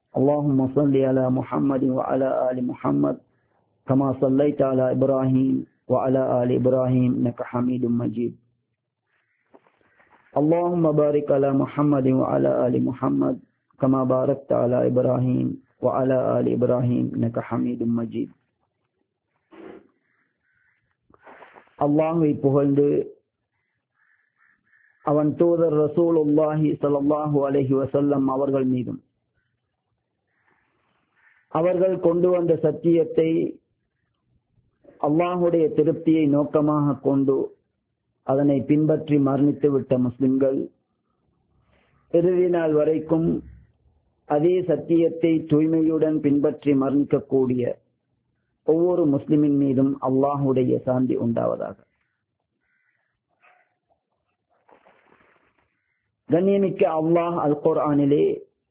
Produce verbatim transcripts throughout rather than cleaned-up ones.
اللهم صل على محمد وعلى آل محمد كما صليت على إبراهيم وعلى آل إبراهيم إنك حميد مجيد. اللهم بارك على محمد وعلى آل محمد كما باركت على إبراهيم وعلى آل إبراهيم إنك حميد مجيد. அல்லாஹ்வை புகழ்ந்து அவன் தூதர் ரசூலுல்லாஹி ஸல்லல்லாஹு அலைஹி வஸல்லம் அவர்கள் மீதும் அவர்கள் கொண்டு வந்த சத்தியத்தை அல்லாஹ்வுடைய திருப்தியை நோக்கமாக கொண்டு அதனை பின்பற்றி மரணித்து விட்ட முஸ்லிம்கள் இறுதி நாள் வரைக்கும் அதே சத்தியத்தை தூய்மையுடன் பின்பற்றி மரணிக்கக்கூடிய ஒவ்வொரு முஸ்லிமின் மீதும் அல்லாஹ்வுடைய சாந்தி உண்டாவதாக. கண்ணியமிக்க அல்லாஹ் அல் குர்ஆனிலே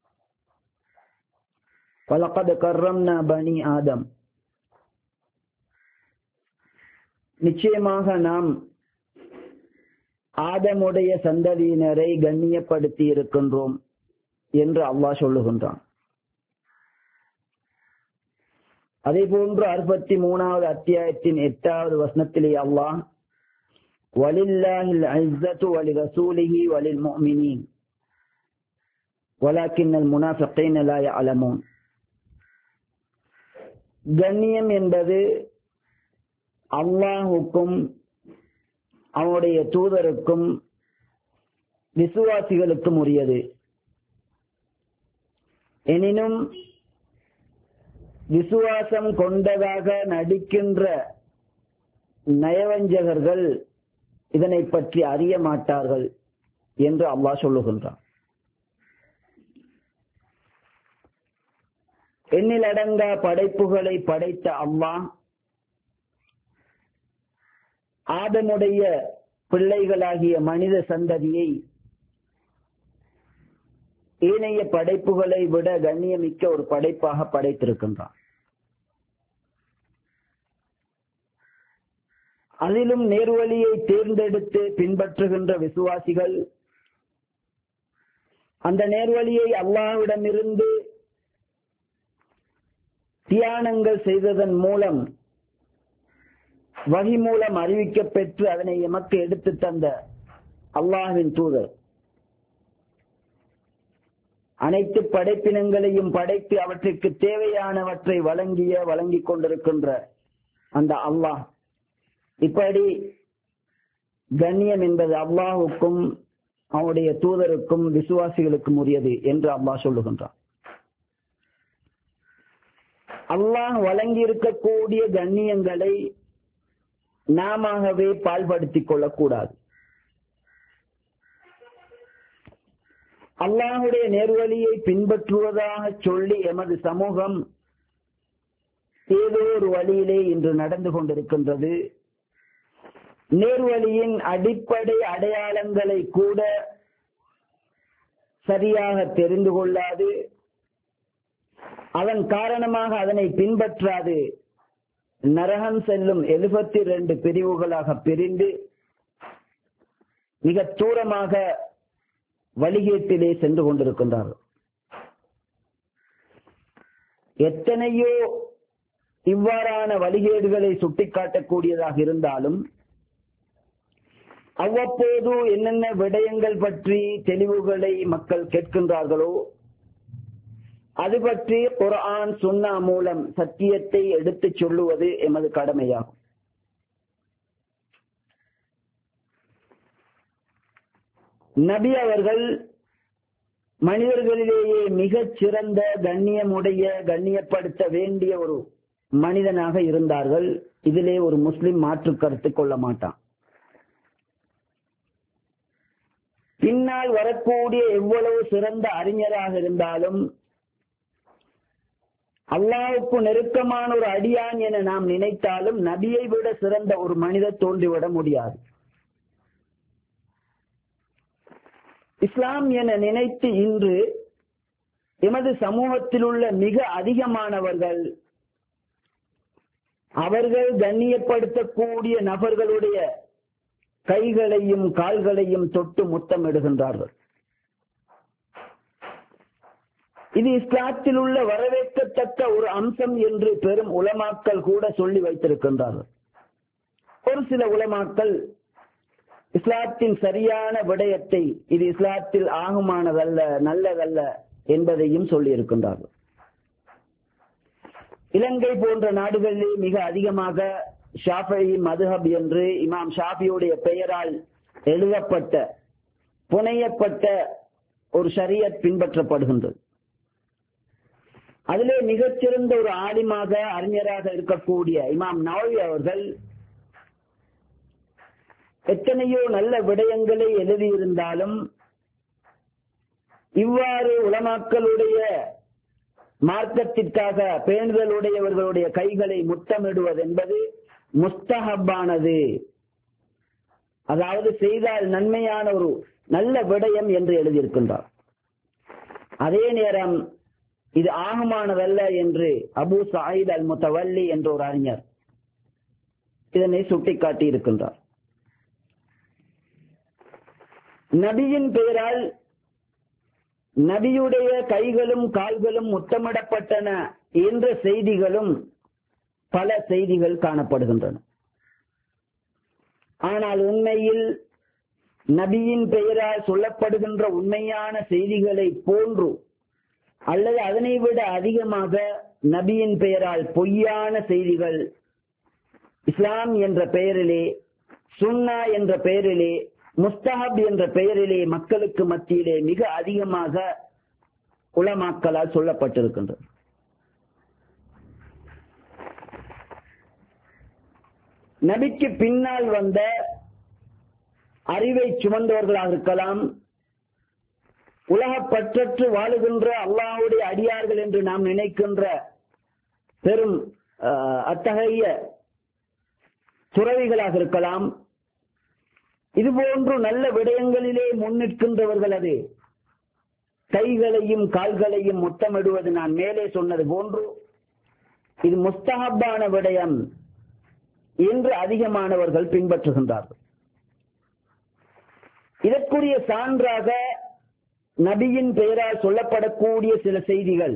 வலகத் கர்ரம்னா பனி ஆதம், நிச்சயமாக நாம் ஆதமுடைய சந்ததியினரை கண்ணியப்படுத்தி இருக்கின்றோம் என்று அல்லாஹ் சொல்லுகின்றான். அதே போன்று அறுபத்தி மூணாவது அத்தியாயத்தின் எட்டாவது வசனத்திலே அல்லாஹ் வலில்லாஹில் இஸ்ஸத்து வலிரசூலிஹி வலில் முஃமினீன் வலாக்கின்னல் முனாஃபிகீன லா யஅலமூன், கண்ணியம் என்பது அல்லாஹுக்கும் அவனுடைய தூதருக்கும் விசுவாசிகளுக்கும் உரியது. எனினும் விசுவாசம் கொண்டதாக நடிக்கின்ற நயவஞ்சகர்கள் இதனை பற்றி அறிய மாட்டார்கள் என்று அல்லாஹ் சொல்லுகின்றான். எண்ணிலடங்கா படைப்புகளை படைத்த அல்லாஹ் ஆதமுடைய பிள்ளைகளாகிய மனித சந்ததியை ஏனைய படைப்புகளை விட கண்ணியமிக்க ஒரு படைப்பாக படைத்திருக்கின்றான். அதிலும் நேர்வழியை தேர்ந்தெடுத்து பின்பற்றுகின்ற விசுவாசிகள் அந்த நேர்வழியை அல்லாஹ்விடமிருந்து தியானங்கள் செய்ததன் மூலம் வஹி மூலம் அறிவிக்க பெற்று அதனை எமக்கு எடுத்து தந்த அல்லாஹ்வின் தூதர் அனைத்து படைப்பினங்களையும் படைத்து அவற்றுக்கு தேவையானவற்றை வழங்கிய வழங்கிக் கொண்டிருக்கின்ற அந்த அல்லாஹ், இப்படி கண்ணியம் என்பது அல்லாஹுக்கும் அவனுடைய தூதருக்கும் விசுவாசிகளுக்கும் உரியது என்று அல்லாஹ் சொல்லுகின்றான். அல்லாஹ் வழங்கி இருக்கக்கூடிய கண்ணியங்களை நாமவே பால்படுத்திக் கொள்ளக்கூடாது. அல்லாஹுடைய நேர்வழியை பின்பற்றுவதாக சொல்லி எமது சமூகம் ஏதோ ஒரு வழியிலே இன்று நடந்து கொண்டிருக்கின்றது. நேர்வழியின் அடிப்படை அடையாளங்களை கூட சரியாக தெரிந்து கொள்ளாது, அதன் காரணமாக அதனை பின்பற்றாது நரகம் செல்லும் எழுபத்தி இரண்டு பிரிவுகளாக பிரிந்து மிக தூரமாக வழிகேட்டிலே சென்று கொண்டிருக்கின்றார்கள். எத்தனையோ இவ்வாறான வழிகேடுகளை சுட்டிக்காட்டக்கூடியதாக இருந்தாலும் அவ்வப்போது என்னென்ன விடயங்கள் பற்றி தெளிவுகளை மக்கள் கேட்கின்றார்களோ அது பற்றி குர்ஆன் சுன்னா மூலம் சத்தியத்தை எடுத்துச் சொல்லுவது எமது கடமையாகும். நபி அவர்கள் மனிதர்களிலேயே மிகச் சிறந்த கண்ணியமுடைய கண்ணியப்படுத்த வேண்டிய ஒரு மனிதனாக இருந்தார்கள். இதிலே ஒரு முஸ்லிம் மாற்று கருத்து கொள்ள மாட்டான். பின்னால் வரக்கூடிய எவ்வளவு சிறந்த அறிஞராக இருந்தாலும் அல்லாஹ்வுக்கு நெருக்கமான ஒரு அடியான் என நாம் நினைத்தாலும் நபியை விட சிறந்த ஒரு மனிதர் தோன்றிவிட முடியாது. இஸ்லாம் என நினைத்து இன்று எமது சமூகத்தில் உள்ள மிக அதிகமானவர்கள் அவர்கள் கண்ணியப்படுத்தக்கூடிய நபர்களுடைய கைகளையும் கால்களையும் தொட்டு முத்தமிடுகின்றார்கள். இது இஸ்லாத்தில் உள்ள வரவேற்கத்தக்க ஒரு அம்சம் என்று பெரும் உலமாக்கள் கூட சொல்லி வைத்திருக்கின்றார்கள். ஒரு சில உலமாக்கள் இஸ்லாத்தின் சரியான விடயத்தை இது இஸ்லாத்தில் ஆகுமானதல்ல, நல்லதல்ல என்பதையும் சொல்லி இருக்கின்றார்கள். இலங்கை போன்ற நாடுகளிலே மிக அதிகமாக ஷாஃபிஈ மதுஹப் என்று இமாம் ஷாஃபியுடைய பெயரால் எழுதப்பட்ட புனையப்பட்ட ஒரு ஷரியத் பின்பற்றப்படுகின்றது. அதிலே மிகச்சிறந்த ஒரு ஆலிமாக அறிஞராக இருக்கக்கூடிய இமாம் நவவி அவர்கள் எத்தனையோ நல்ல விடயங்களை எழுதியிருந்தாலும் இவ்வாறு உலமாக்களுடைய மார்க்கத்திற்காக பேணுதலுடையவர்களுடைய கைகளை முத்தமிடுவது என்பது முஸ்தஹப்பானது, அதாவது செய்தால் நன்மையான ஒரு நல்ல விடயம் என்று எழுதியிருக்கின்றார். அதே நேரம் இது ஆகுமானதல்ல என்று அபு சயீத் அல் முத்தவல்லி என்ற ஒரு அறிஞர் இதனை சுட்டிக்காட்டி இருக்கின்றார். நபியின் பெயரால் நபியுடைய கைகளும் கால்களும் முத்தமிடப்பட்டன என்ற செய்திகளும் பல செய்திகள் காணப்படுகின்றன. ஆனால் உண்மையில் நபியின் பெயரால் சொல்லப்படுகின்ற உண்மையான செய்திகளை போன்று அல்லது அதனை விட அதிகமாக நபியின் பெயரால் பொய்யான செய்திகள் இஸ்லாம் என்ற பெயரிலே, சுன்னா என்ற பெயரிலே, முஸ்தஹப் என்ற பெயரிலே மக்களுக்கு மத்தியிலே மிக அதிகமாக உலமாக்களால் சொல்லப்பட்டிருக்கின்றது. நபிக்கு பின்னால் வந்த அறிவை சுமந்தவர்களாக இருக்கலாம், உலக பற்றற்று வாழுகின்ற அல்லாஹ்வுடைய அடியார்கள் என்று நாம் நினைக்கின்ற பெரும் அத்தகைய துறவிகளாக இருக்கலாம், இதுபோன்று நல்ல விடயங்களிலே முன்னிற்கின்றவர்கள் அது கைகளையும் கால்களையும் முத்தமிடுவது நான் மேலே சொன்னது போன்று இது முஸ்தஹப்பான விடயம் என்று அதிகமானவர்கள் பின்பற்றுகின்றார்கள். இதற்குரிய சான்றாக நபியின் பெயரால் சொல்லப்படக்கூடிய சில செய்திகள்,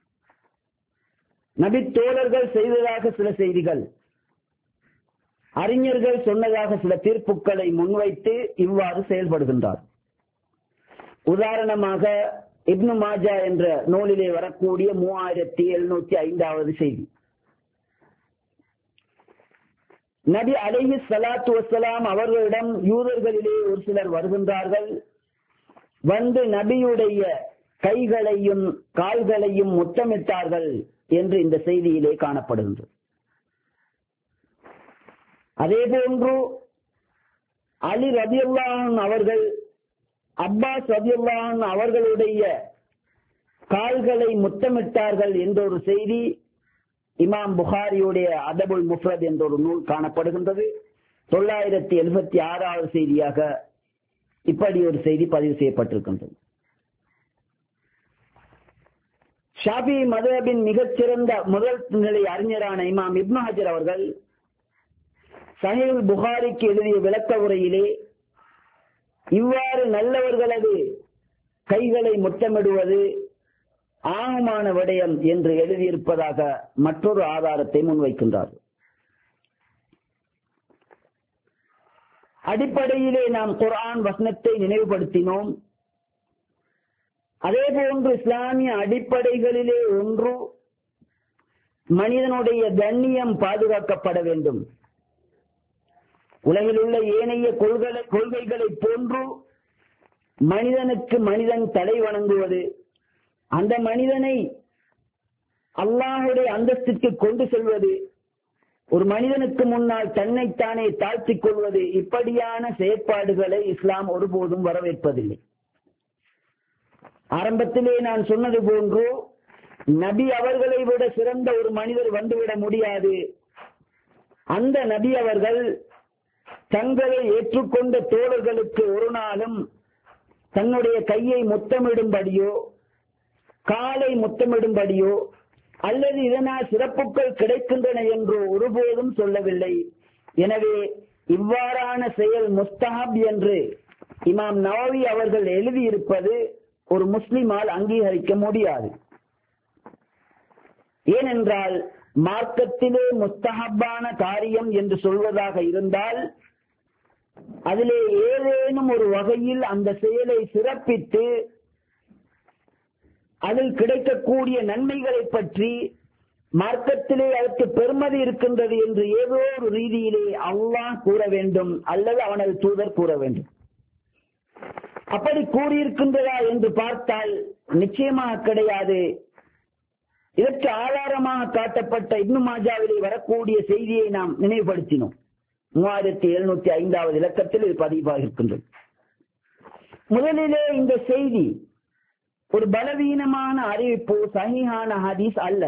நபி தோழர்கள் செய்ததாக சில செய்திகள், அறிஞர்கள் சொன்னதாக சில தீர்ப்புகளை முன்வைத்து இவ்வாறு செயல்படுகின்றார். உதாரணமாக இப்னு மாஜா என்ற நூலிலே வரக்கூடிய மூவாயிரத்தி எழுநூத்தி ஐந்தாவது செய்தி, நபி அலைஹி ஸலாத்து வஸ்ஸலாம் அவர்களிடம் யூதர்களிலே ஒரு சிலர் வருகின்றார்கள். வந்து நபியுடைய கைகளையும் கால்களையும் முத்தமிட்டார்கள் என்று இந்த செய்தியிலே காணப்படுகின்றது. அதே போன்று அலி ரலியல்லாஹு அன்ஹு அவர்கள் அப்பாஸ் ரலியல்லாஹு அன்ஹு அவர்களுடைய கால்களை முத்தமிட்டார்கள் என்ற ஒரு செய்தி இமாம் புகாரியுடைய அதபுல் முஃப்ரத் என்ற ஒரு நூல் காணப்படுகின்றது. தொள்ளாயிரத்தி எழுபத்தி ஆறாவது செய்தியாக இப்படி ஒரு செய்தி பதிவு செய்யப்பட்டிருக்கின்றது. ஷாஃபி மதுஹபின் மிகச்சிறந்த முதல் நிலை அறிஞரான இமாம் இப்னு ஹஜர் அவர்கள் சஹீஹ் புகாரிக்கு எழுதிய விளக்க உரையிலே இவ்வாறு நல்லவர்களது கைகளை முத்தமிடுவது ஆகமான விடயம் என்று எழுதியிருப்பதாக மற்றொரு ஆதாரத்தை முன்வைக்கின்றார். அடிப்படையிலே நாம் குர்ஆன் வசனத்தை நினைவுபடுத்தினோம். அதே போன்று இஸ்லாமிய அடிப்படைகளிலே ஒன்று மனிதனுடைய கண்ணியம் பாதுகாக்கப்பட வேண்டும். உலகில் உள்ள ஏனைய கொள்கை கொள்கைகளை போன்று மனிதனுக்கு மனிதன் தலை வணங்குவது, அந்த மனிதனை அல்லாஹ்வுடைய அந்தஸ்துக்கு கொண்டு செல்வது, ஒரு மனிதனுக்கு முன்னால் தன்னைத்தானே தாழ்த்திக் கொள்வது, இப்படியான செயற்பாடுகளை இஸ்லாம் ஒருபோதும் வரவேற்பதில்லை. ஆரம்பத்திலே நான் சொன்னது போன்று நபி அவர்களை விட சிறந்த ஒரு மனிதர் வந்துவிட முடியாது. அந்த நபி அவர்கள் தங்களை ஏற்றுக்கொண்ட தோழர்களுக்கு ஒரு நாளும் தன்னுடைய கையை முத்தமிடும்படியோ காலை முத்தமிடும்படியோ அல்லது இதனால் சிறப்புகள் கிடைக்கின்றன என்றோ ஒருபோதும் சொல்லவில்லை. எனவே இவ்வாறான செயல் முஸ்தஹப் என்று இமாம் நவவி அவர்கள் எழுதியிருப்பது ஒரு முஸ்லிமால் அங்கீகரிக்க முடியாது. ஏனென்றால் மார்க்கத்திலே முஸ்தஹப்பான காரியம் என்று சொல்வதாக இருந்தால் அதிலே ஏதேனும் ஒரு வகையில் அந்த செயலை சிறப்பித்து அதில் கிடைக்கக்கூடிய நன்மைகளை பற்றி மார்க்கத்திலே அதற்கு பெருமதி இருக்கின்றது என்று ஏதோ ஒரு ரீதியிலே அல்லாஹ் கூற வேண்டும் அல்லது அவனது தூதர் கூற வேண்டும். அப்படி கூறியிருக்கின்றதா என்று பார்த்தால் நிச்சயமாக கிடையாது. இதற்கு ஆதாரமாக காட்டப்பட்ட இப்னு மாஜாவிலே வரக்கூடிய செய்தியை நாம் நினைவுபடுத்தினோம். மூவாயிரத்தி எழுநூத்தி ஐந்தாவது இலக்கத்தில் இது பதிவாக இருக்கின்றது. முதலிலே இந்த செய்தி ஒரு பலவீனமான அறிவிப்பு, சஹீஹான ஹதீஸ் அல்ல.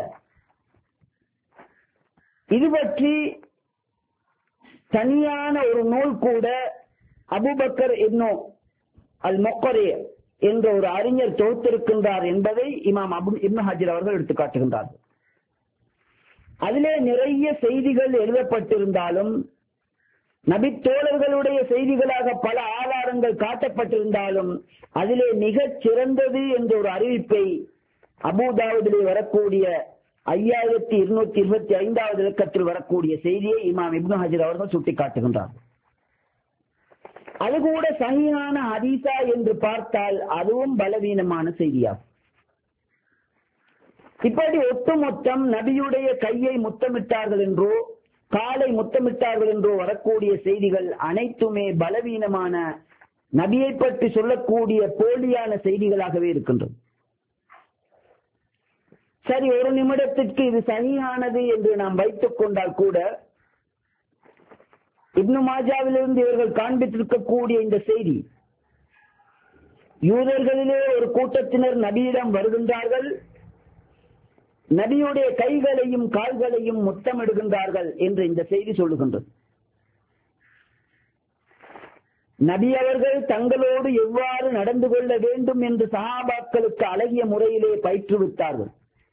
இது பற்றி தனியான ஒரு நூல் கூட அபூபக்கர் இப்னு அல் முக்கரி என்ற ஒரு அறிஞர் தொகுத்திருக்கின்றார் என்பதை இமாம் அபு இப்னு ஹஜர் அவர்கள் எடுத்துக் காட்டுகின்றார்கள். அதிலே நிறைய செய்திகள் எழுதப்பட்டிருந்தாலும் நபித்தோழர்களுடைய செய்திகளாக பல ஆதாரங்கள் காட்டப்பட்டிருந்தாலும் அதிலே மிகச் சிறந்தது என்ற ஒரு அறிவிப்பை அபூதாவுதிலே வரக்கூடிய ஐயாயிரத்தி இருநூத்தி இருபத்தி ஐந்தாவது இலக்கத்தில் வரக்கூடிய செய்தியை இமாம் இப்னு ஹஜர் அவர்கள் சுட்டிக்காட்டுகின்றார். அது கூட சஹீஹான ஹதீஸா என்று பார்த்தால் அதுவும் பலவீனமான செய்தியாகும். இப்படி ஒட்டுமொத்தம் நபியுடைய கையை முத்தமிட்டார்கள் என்றோ காலை முத்தமிட்டார்கள் என்றோ வரக்கூடிய செய்திகள் அனைத்துமே பலவீனமான, நபியை பற்றி சொல்லக்கூடிய போலியான செய்திகளாகவே இருக்கின்றது. சரி, ஒரு நிமிடத்திற்கு இது சஹீஹானது என்று நாம் வைத்துக் கொண்டால் கூட இப்னு மாஜாவிலிருந்து இவர்கள் காண்பித்திருக்கக்கூடிய இந்த செய்தி, யூதர்களிலே ஒரு கூட்டத்தினர் நபியிடம் வருகின்றார்கள், நபியுடைய கைகளையும் கால்களையும் முத்தமிடுகின்றார்கள் என்று இந்த செய்தி சொல்லுகின்றது. நபி அவர்கள் தங்களோடு எவ்வாறு நடந்து கொள்ள வேண்டும் என்று சஹாபாக்களுக்கு அழகிய முறையிலே பயிற்றுவித்தார்கள்.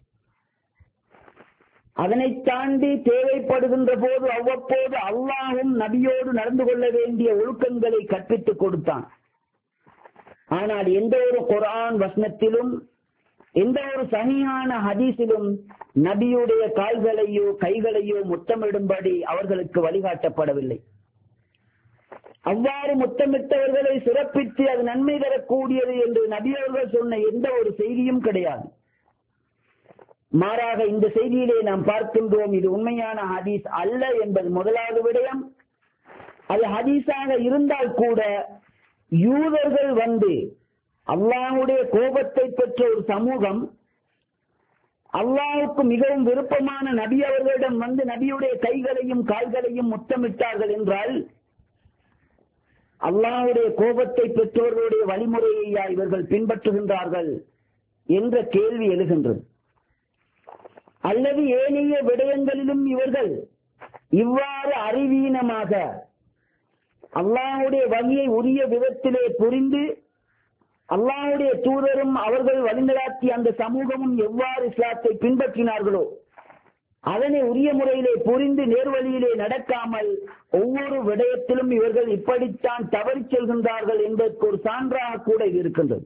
அதனை தாண்டி தேவைப்படுகின்ற போது அவ்வப்போது அல்லாஹ்வும் நபியோடு நடந்து கொள்ள வேண்டிய ஒழுக்கங்களை கற்பித்துக் கொடுத்தான். ஆனால் எந்த ஒரு குர்ஆன் வசனத்திலும் எந்த ஒரு சஹீஹான ஹதீஸிலும் நபியுடைய கால்களையோ கைகளையோ முத்தமிடும்படி அவர்களுக்கு வழிகாட்டப்படவில்லை. அவ்வாறு முத்தமிட்டவர்களை சிறப்பித்து அது நன்மை தரக்கூடியது என்று நபி அவர்கள் சொன்ன எந்த ஒரு செய்தியும் கிடையாது. மாறாக இந்த செய்தியிலே நாம் பார்க்கின்றோம், இது உண்மையான ஹதீஸ் அல்ல என்பது முதலாவது விடயம். அது ஹதீஸாக இருந்தால் கூட யூதர்கள் வந்து அல்லாஹ்வுடைய கோபத்தை பெற்ற ஒரு சமூகம் அல்லாஹ்வுக்கு மிகவும் விருப்பமான நபி அவர்களிடம் வந்து நபியுடைய கைகளையும் கால்களையும் முத்தமிட்டார்கள் என்றால் அல்லாஹ்வுடைய கோபத்தை பெற்றவர்களுடைய வழிமுறையை இவர்கள் பின்பற்றுகின்றார்கள் என்ற கேள்வி எழுகின்றது. அல்லது ஏனைய விடயங்களிலும் இவர்கள் இவ்வாறு அறிவீனமாக அல்லாஹ்வுடைய வழியை உரிய விதத்திலே புரிந்து அல்லாஹ்வுடைய தூதரும் அவர்கள் வழிநடாத்திய அந்த சமூகமும் எவ்வாறு இஸ்லாத்தை பின்பற்றினார்களோ அதனை உரிய முறையிலே புரிந்து நேர்வழியிலே நடக்காமல் ஒவ்வொரு விடயத்திலும் இவர்கள் இப்படித்தான் தவறி செல்கின்றார்கள் என்பதற்கு ஒரு சான்றாக கூட இது இருக்கின்றது.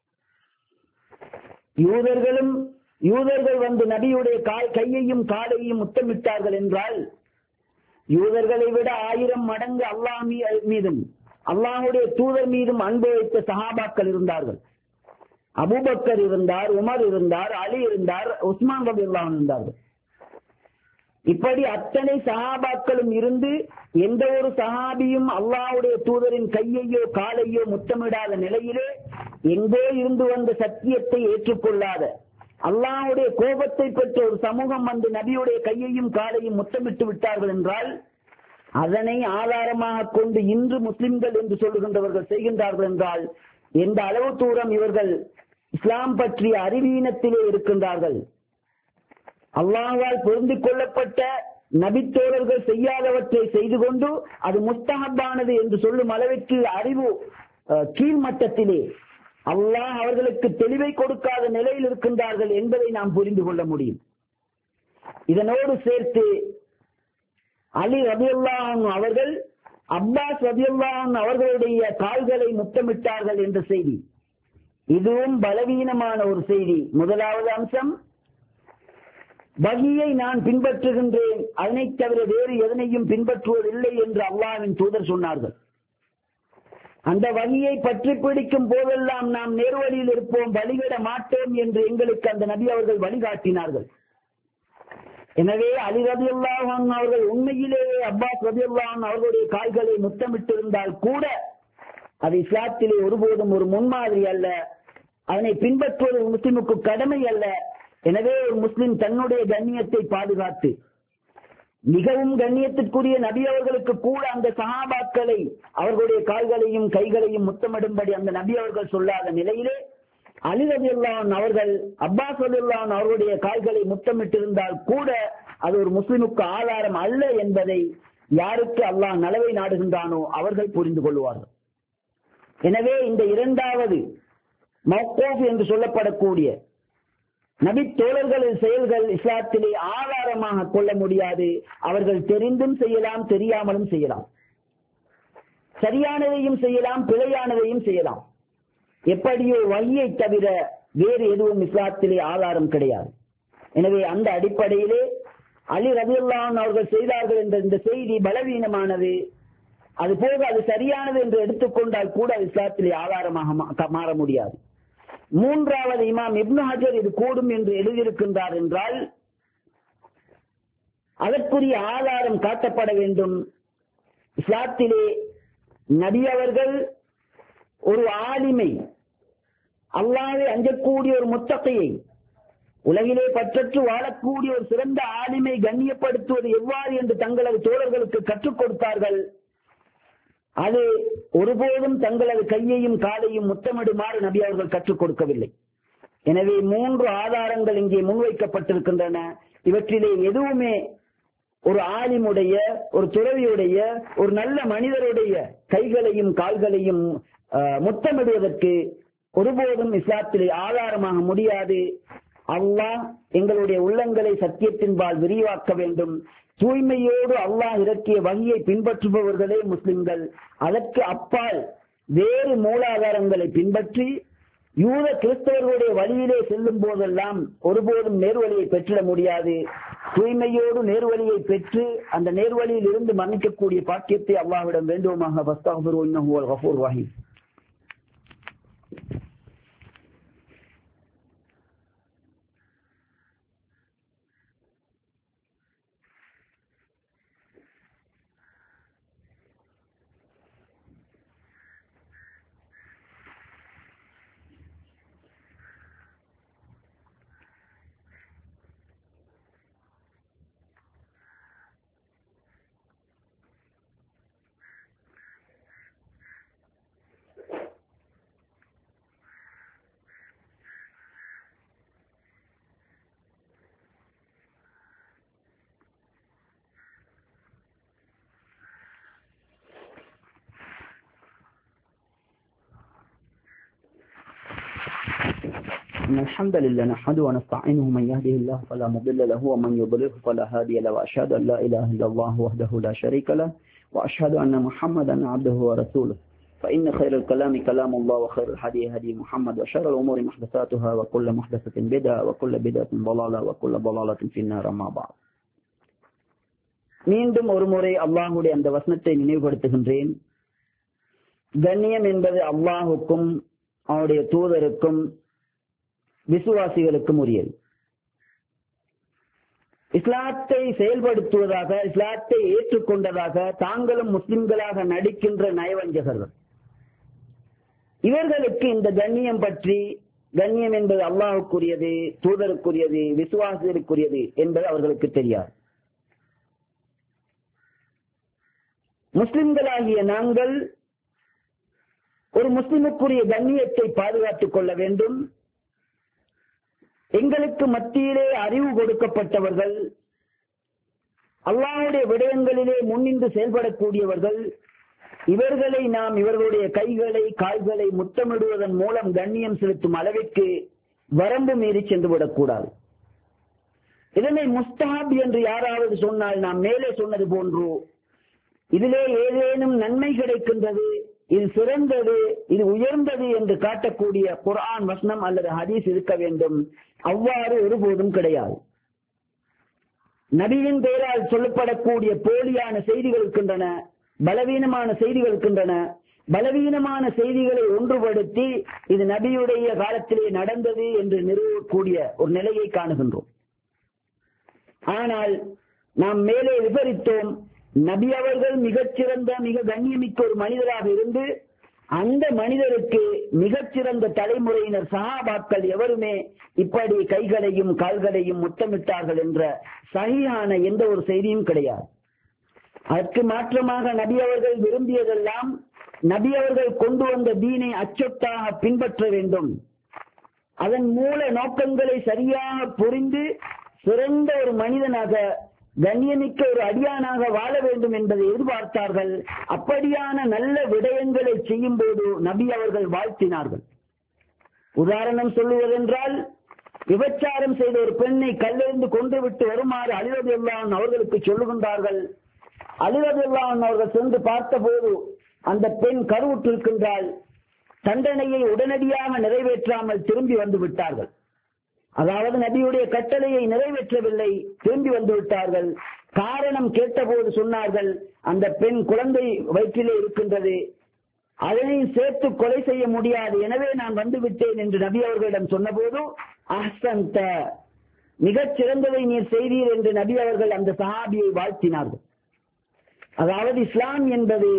யூதர்களும் யூதர்கள் வந்து நபியுடைய கால் கையையும் காலையும் முத்தமிட்டார்கள் என்றால் யூதர்களை விட ஆயிரம் மடங்கு அல்லாஹ் மீதும் அல்லாஹ்வுடைய தூதர் மீதும் அன்பு வைத்த சஹாபாக்கள் இருந்தார்கள். அபூபக்கர் இருந்தார், உமர் இருந்தார், அலி இருந்தார், உஸ்மான் ரலியல்லாஹு அன்ஹு இருந்தார்கள். இப்படி அத்தனை சஹாபாக்களும் இருந்து எந்த ஒரு சஹாபியும் அல்லாஹ்வுடைய தூதரின் கையையோ காலையோ முத்தமிடாத நிலையிலே எங்கோ இருந்து வந்த சத்தியத்தை ஏற்றுக்கொள்ளாத அல்லாஹ்வுடைய கோபத்தை பெற்ற ஒரு சமூகம் வந்து நபியுடைய கையையும் காலையும் முத்தமிட்டு விட்டார்கள் என்றால் அதனை ஆதாரமாக கொண்டு இன்று முஸ்லிம்கள் என்று சொல்லுகின்றவர்கள் செய்கின்றார்கள் என்றால் எந்த அளவு தூரம் இவர்கள் இஸ்லாம் பற்றிய அறிவீனத்திலே இருக்கின்றார்கள். அல்லாஹ்வால் பொருந்திக் கொள்ளப்பட்ட நபித்தோழர்கள் செய்யாதவற்றை செய்து கொண்டு அது முஸ்தஹப்பானது என்று சொல்லும் அளவிற்கு அறிவு கீழ்மட்டத்திலே அல்லாஹ் அவர்களுக்கு தெளிவை கொடுக்காத நிலையில் இருக்கின்றார்கள் என்பதை நாம் புரிந்து கொள்ள முடியும். இதனோடு சேர்த்து அலி ரலியல்லாஹு அன்ஹு அவர்கள் அப்பாஸ் ரலியல்லாஹு அன்ஹு அவர்களுடைய கால்களை முத்தமிட்டார்கள் என்ற செய்தி, இதுவும் பலவீனமான ஒரு செய்தி. முதலாவது அம்சம், வஹியை நான் பின்பற்றுகின்றேன், அதனை தவிர வேறு எதனையும் பின்பற்றுவதில்லை என்று அல்லாஹ்வின் தூதர் சொன்னார்கள். அந்த வஹியை பற்றி பிடிக்கும் போதெல்லாம் நாம் நேர்வழியில் இருப்போம், வழிவிட மாட்டோம் என்று எங்களுக்கு அந்த நபி அவர்கள் வழிகாட்டினார்கள். எனவே அலி ரலியல்லாஹு அன்ஹு அவர்கள் உண்மையிலேயே அப்பாஸ் ரலியல்லாஹு அன்ஹு அவர்களுடைய கால்களை முத்தமிட்டிருந்தால் கூட அது இஸ்லாத்திலே ஒருபோதும் ஒரு முன்மாதிரி அல்ல, அதனை பின்பற்றுவது முஸ்லிமுக்கு கடமை அல்ல. எனவே ஒரு முஸ்லிம் தன்னுடைய கண்ணியத்தை பாதுகாத்து, மிகவும் கண்ணியத்திற்குரிய நபி அவர்களுக்கு கூட அந்த சஹாபாக்களை அவர்களுடைய கால்களையும் கைகளையும் முத்தமிடும்படி அந்த நபி அவர்கள் சொல்லாத நிலையிலே அலி ரலியல்லாஹு அன்ஹு அவர்கள் அப்பாஸ் ரலியல்லாஹு அன்ஹு அவர்களுடைய கால்களை முத்தமிட்டிருந்தால் கூட அது ஒரு முஸ்லிமுக்கு ஆதாரம் அல்ல என்பதை யாருக்கு அல்லாஹ் நலவை நாடுகின்றானோ அவர்கள் புரிந்து கொள்வார்கள். எனவே இந்த இரண்டாவது மௌகூஃப் என்று சொல்லப்படக்கூடிய நபி தோழர்களின் செயல்கள் இஸ்லாத்திலே ஆதாரமாக கொள்ள முடியாது. அவர்கள் தெரிந்தும் செய்யலாம், தெரியாமலும் செய்யலாம், சரியானதையும் செய்யலாம், பிழையானதையும் செய்யலாம். எப்படியோ வஹியை தவிர வேறு எதுவும் இஸ்லாத்திலே ஆதாரம் கிடையாது. எனவே அந்த அடிப்படையிலே அலி ரலியல்லாஹு அன்ஹு அவர்கள் செய்தார்கள் என்ற இந்த செய்தி பலவீனமானது. அதுபோக அது சரியானது என்று எடுத்துக்கொண்டால் கூட அது இஸ்லாத்திலே ஆதாரமாக மாற முடியாது. மூன்றாவது இமாம் இப்னு ஹஜர் இது கூடும் என்று எழுதியிருக்கின்றார் என்றால் அதற்குரிய ஆதாரம் காட்டப்பட வேண்டும். இஸ்லாத்திலே நபி அவர்கள் ஒரு ஆலிமை, அல்லாஹ்வை அஞ்சக்கூடிய ஒரு முத்தகையை, உலகிலே பற்றற்று வாழக்கூடிய ஒரு சிறந்த ஆலிமை கண்ணியப்படுத்துவது எவ்வாறு என்று தங்களது தோழர்களுக்கு கற்றுக் கொடுத்தார்கள். அது ஒருபோதும் தங்களது கையையும் காலையும் முத்தமிடுமாறு நபி அவர்கள் கற்றுக் கொடுக்கவில்லை. எனவே மூன்று ஆதாரங்கள் இங்கே முன்வைக்கப்பட்டிருக்கின்றன. இவற்றிலே எதுவுமே ஒரு ஆலிமுடைய, ஒரு துறவியுடைய, ஒரு நல்ல மனிதருடைய கைகளையும் கால்களையும் முத்தமிடுவதற்கு ஒருபோதும் இஸ்லாத்திலே ஆதாரமாக முடியாது. அல்லாஹ் எங்களுடைய உள்ளங்களை சத்தியத்தின்பால் விரிவாக்க வேண்டும். தூய்மையோடு அல்லாஹ் இறக்கிய வஹியை பின்பற்றுபவர்களே முஸ்லிம்கள். அதற்கு அப்பால் வேறு மூலாதாரங்களை பின்பற்றி யூத கிறிஸ்தவர்களுடைய வழியிலே செல்லும் போதெல்லாம் ஒருபோதும் நேர்வழியை பெற்றிட முடியாது. தூய்மையோடு நேர்வழியை பெற்று அந்த நேர்வழியில் இருந்து மன்னிக்கக்கூடிய பாக்கியத்தை அல்லாஹ்விடம் வேண்டுமாக. ஃபஸ்தக்ஃபிரு இன்னஹு ஹுவல் கஃபூர் ரஹீம். الحمد لله نحمده ونستعينه من يهده الله فلا مضل له ومن يضلل فلا هادي له واشهد ان لا اله الا الله وحده لا شريك له واشهد ان محمدا عبده ورسوله فان خير الكلام كلام الله وخير الهدي هدي محمد وشر الامور محدثاتها وكل محدثة بدعة وكل بدعة ضلالة وكل ضلالة في النار اما بعد. மீண்டும் ஒரு முறை அல்லாஹ்வுடைய அந்த வசனத்தை நினைவுபடுத்துகின்றேன். கண்ணியம் என்பது அல்லாஹ்வுக்கும் அவருடைய தூதருக்கும் விசுவாசிகளுக்கும் உரியது. இஸ்லாத்தை செயல்படுத்துவதாக, இஸ்லாத்தை ஏற்றுக்கொண்டதாக தாங்களும் முஸ்லிம்களாக நடிக்கின்ற நயவஞ்சகர்கள், இவர்களுக்கு இந்த கண்ணியம் பற்றி, கண்ணியம் என்பது அல்லாஹ்வுக்குரியது, தூதருக்குரியது, விசுவாசிகளுக்குரியது என்பது அவர்களுக்கு தெரியாது. முஸ்லிம்களாகிய நாங்கள் ஒரு முஸ்லிமுக்குரிய கண்ணியத்தை பாதுகாத்துக் கொள்ள வேண்டும். எங்களுக்கு மத்தியிலே அறிவு கொடுக்கப்பட்டவர்கள், அல்லாஹ்வுடைய விடயங்களிலே முன்னின்று செயல்படக்கூடியவர்கள், இவர்களை நாம் இவர்களுடைய கைகளை கால்களை முத்தமிடுவதன் மூலம் கண்ணியம் செலுத்தும் அளவிற்கு வரம்பு மீறி சென்று விடக்கூடாது. இதனை முஸ்தஹப் என்று யாராவது சொன்னால் நாம் மேலே சொன்னது போன்று இதிலே ஏதேனும் நன்மை கிடைக்கின்றது, இது சிறந்தது, இது உயர்ந்தது என்று காட்டக்கூடிய குர்ஆன் வசனம் அல்லது ஹதீஸ் இருக்க வேண்டும். அவ்வாறு ஒருபோதும் கிடையாது. நபியின் பெயரால் சொல்லப்படக்கூடிய போலியான செய்திகள் இருக்கின்றன, பலவீனமான செய்திகள் இருக்கின்றன. பலவீனமான செய்திகளை ஒன்றுபடுத்தி இது நபியுடைய காலத்திலே நடந்தது என்று நிறுவக்கூடிய ஒரு நிலையை காணுகின்றோம். ஆனால் நாம் மேலே விவரித்தோம், நபி அவர்கள் மிகச்சிறந்த மிக கண்ணியமிக்க ஒரு மனிதராக இருந்து அந்த மனிதருக்கு மிகச்சிறந்த தலைமுறையினர் சஹாபாக்கள் எவருமே இப்படி கைகளையும் கால்களையும் முத்தமிட்டார்கள் என்ற சஹீஹான எந்த ஒரு செய்தியும் கிடையாது. அதற்கு மாற்றமாக நபி அவர்கள் விரும்பியதெல்லாம் நபி அவர்கள் கொண்டு வந்த தீனை அச்சொட்டாக பின்பற்ற வேண்டும், அதன் மூல நோக்கங்களை சரியாக புரிந்து சிறந்த ஒரு மனிதனாக கண்ணியமிக்க ஒரு அடியானாக வாழ வேண்டும் என்பதை எதிர்பார்த்தார்கள். அப்படியான நல்ல விடயங்களை செய்யும் போது நபி அவர்கள் வாழ்த்தினார்கள். உதாரணம் சொல்லுவதென்றால், விபச்சாரம் செய்த ஒரு பெண்ணை கல்லெறிந்து கொண்டு விட்டு வருமாறு அலி ரலியல்லாஹு அன்ஹு அவர்களுக்கு சொல்லுகின்றார்கள். அலி ரலியல்லாஹு அன்ஹு அவர்கள் சென்று பார்த்தபோது அந்த பெண் கருவுற்றிருக்கின்றால் தண்டனையை உடனடியாக நிறைவேற்றாமல் திரும்பி வந்து விட்டார்கள். அதாவது நபியுடைய கட்டளையை நிறைவேற்றவில்லை, திரும்பி வந்து விட்டார்கள். காரணம் கேட்டபோது சொன்னார்கள், அந்த பெண் குழந்தை வயிற்றிலே இருக்கின்றது, அதனை சேர்த்து கொலை செய்ய முடியாது, எனவே நான் வந்து விட்டேன் என்று நபி அவர்களிடம் சொன்னபோது, அஹ்சன்த, மிகச் சிறந்ததை நீர் செய்தீர் என்று நபி அவர்கள் அந்த சஹாபியை வாழ்த்தினார்கள். அதாவது இஸ்லாம் என்பது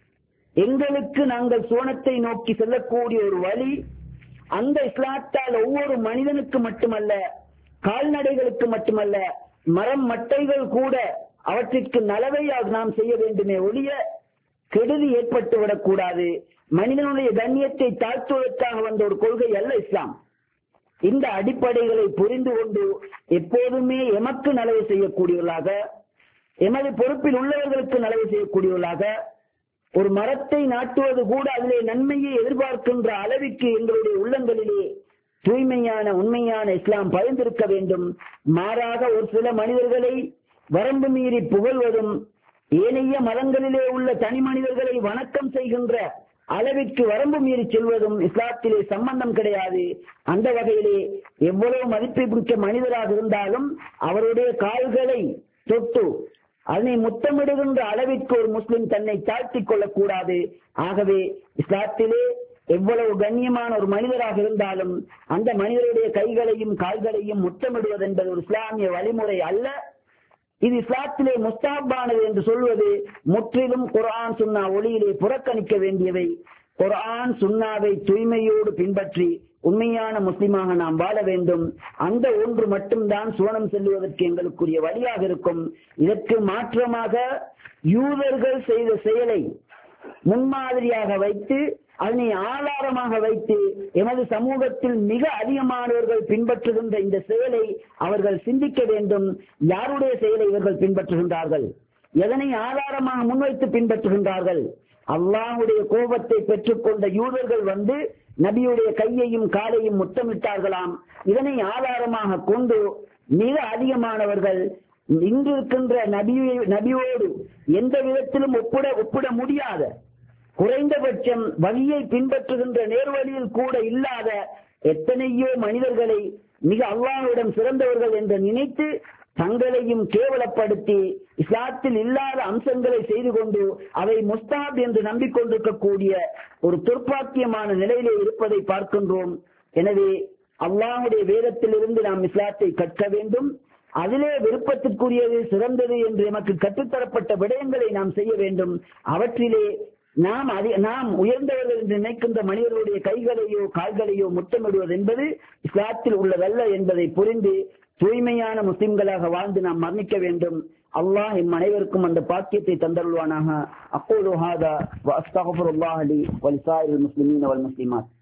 எங்களுக்கு நாங்கள் சோனத்தை நோக்கி செல்லக்கூடிய ஒரு வழி. அந்த இஸ்லாத்தால் ஒவ்வொரு மனிதனுக்கு மட்டுமல்ல, கால்நடைகளுக்கு மட்டுமல்ல, மரம் மட்டைகள் கூட அவற்றிற்கு நலவை நாம் செய்ய வேண்டுமே ஒழிய கெடுதி ஏற்பட்டு விடக்கூடாது. மனிதனுடைய கண்ணியத்தை தாழ்த்துவதற்காக வந்த ஒரு கொள்கை அல்ல இஸ்லாம். இந்த அடிப்படைகளை புரிந்து கொண்டு எப்போதுமே எமக்கு நலவை செய்யக்கூடியவர்களாக, எமது பொறுப்பில் உள்ளவர்களுக்கு நலவை செய்யக்கூடியவர்களாக, ஒரு மரத்தை நாட்டுவது கூட அதிலே நன்மையை எதிர்பார்க்கின்ற அளவிற்கு எங்களுடைய உள்ளங்களிலே தூய்மையான உண்மையான இஸ்லாம் பகிர்ந்திருக்க வேண்டும். மாறாக ஒரு சில மனிதர்களை வரம்பு மீறி புகழ்வதும், ஏனைய மதங்களிலே உள்ள தனி மனிதர்களை வணக்கம் செய்கின்ற அளவிற்கு வரம்பு மீறி செல்வதும் இஸ்லாத்திலே சம்பந்தம் கிடையாது. அந்த வகையிலே எவ்வளவு மதிப்புமிக்க மனிதராக இருந்தாலும் அவருடைய கால்களை தொட்டு அதனை முத்தமிடுகின்ற அளவிற்கு ஒரு முஸ்லிம் தன்னை தாழ்த்திக் கொள்ளக்கூடாது. ஆகவே இஸ்லாத்திலே எவ்வளவு கண்ணியமான ஒரு மனிதராக இருந்தாலும் அந்த மனிதருடைய கைகளையும் கால்களையும் முத்தமிடுவது என்பது ஒரு இஸ்லாமிய வழிமுறை அல்ல. இது இஸ்லாத்திலே முஸ்தஹப்பானது என்று சொல்வது முற்றிலும் குர்ஆன் சுன்னா ஒளியிலே புறக்கணிக்க வேண்டியவை. குர்ஆன் சுன்னாவை தூய்மையோடு பின்பற்றி உண்மையான முஸ்லிமாக நாம் வாழ வேண்டும். அந்த ஒன்று மட்டும்தான் சுவனம் செல்லுவதற்கு எங்களுக்குரிய வழியாக இருக்கும். இதற்கு மாற்றமாக யூதர்கள் செய்த செயலை முன்மாதிரியாக வைத்து அதனை ஆதாரமாக வைத்து எமது சமூகத்தில் மிக அதிகமானவர்கள் பின்பற்றுகின்ற இந்த செயலை அவர்கள் சிந்திக்க வேண்டும். யாருடைய செயலை இவர்கள் பின்பற்றுகின்றார்கள்? எதனை ஆதாரமாக முன்வைத்து பின்பற்றுகின்றார்கள்? அல்லாஹ்வுடைய கோபத்தை பெற்றுக்கொண்ட யூதர்கள் வந்து நபியுடைய கையையும் காலையும் முத்தமிட்டார்களாம். இதனை ஆதாரமாக கொண்டு மிக அதிகமானவர்கள் இன்று இருக்கின்ற நபியை நபியோடு எந்த விதத்திலும் ஒப்பிட ஒப்பிட முடியாத, குறைந்தபட்சம் வழியை பின்பற்றுகின்ற நேர்வழியில் கூட இல்லாத எத்தனையோ மனிதர்களை மிக அல்லாஹ்விடம் சிறந்தவர்கள் என்று நினைத்து தங்களையும் கேவலப்படுத்தி இஸ்லாத்தில் இல்லாத அம்சங்களை செய்து கொண்டு அவை முஸ்தஹப் என்று நம்பிக்கொண்டிருக்கக்கூடிய ஒரு துர்ப்பாக்கியமான நிலையிலே இருப்பதை பார்க்கின்றோம். எனவே அல்லாஹ்வுடைய வேதத்திலிருந்து நாம் இஸ்லாத்தை கற்க வேண்டும். அதிலே விருப்பத்திற்குரியது சிறந்தது என்று நமக்கு கற்றுத்தரப்பட்ட விடயங்களை நாம் செய்ய வேண்டும். அவற்றிலே நாம் நாம் உயர்ந்தவர்கள் என்று நினைக்கின்ற மனிதர்களுடைய கைகளையோ கால்களையோ முத்தமிடுவது என்பது இஸ்லாத்தில் உள்ளதல்ல என்பதை புரிந்து தூய்மையான முஸ்லிம்களாக வாழ்ந்து நாம் மரணிக்க வேண்டும். அல்லாஹ் எம் அனைவருக்கும் அந்த பாக்கியத்தை தந்தருள்வானாக. அக்கூலு ஹாதா வ அஸ்தக்ஃபிருல்லாஹ் லி வ லிசாயிரில் முஸ்லிமீன வல் முஸ்லிமாத்.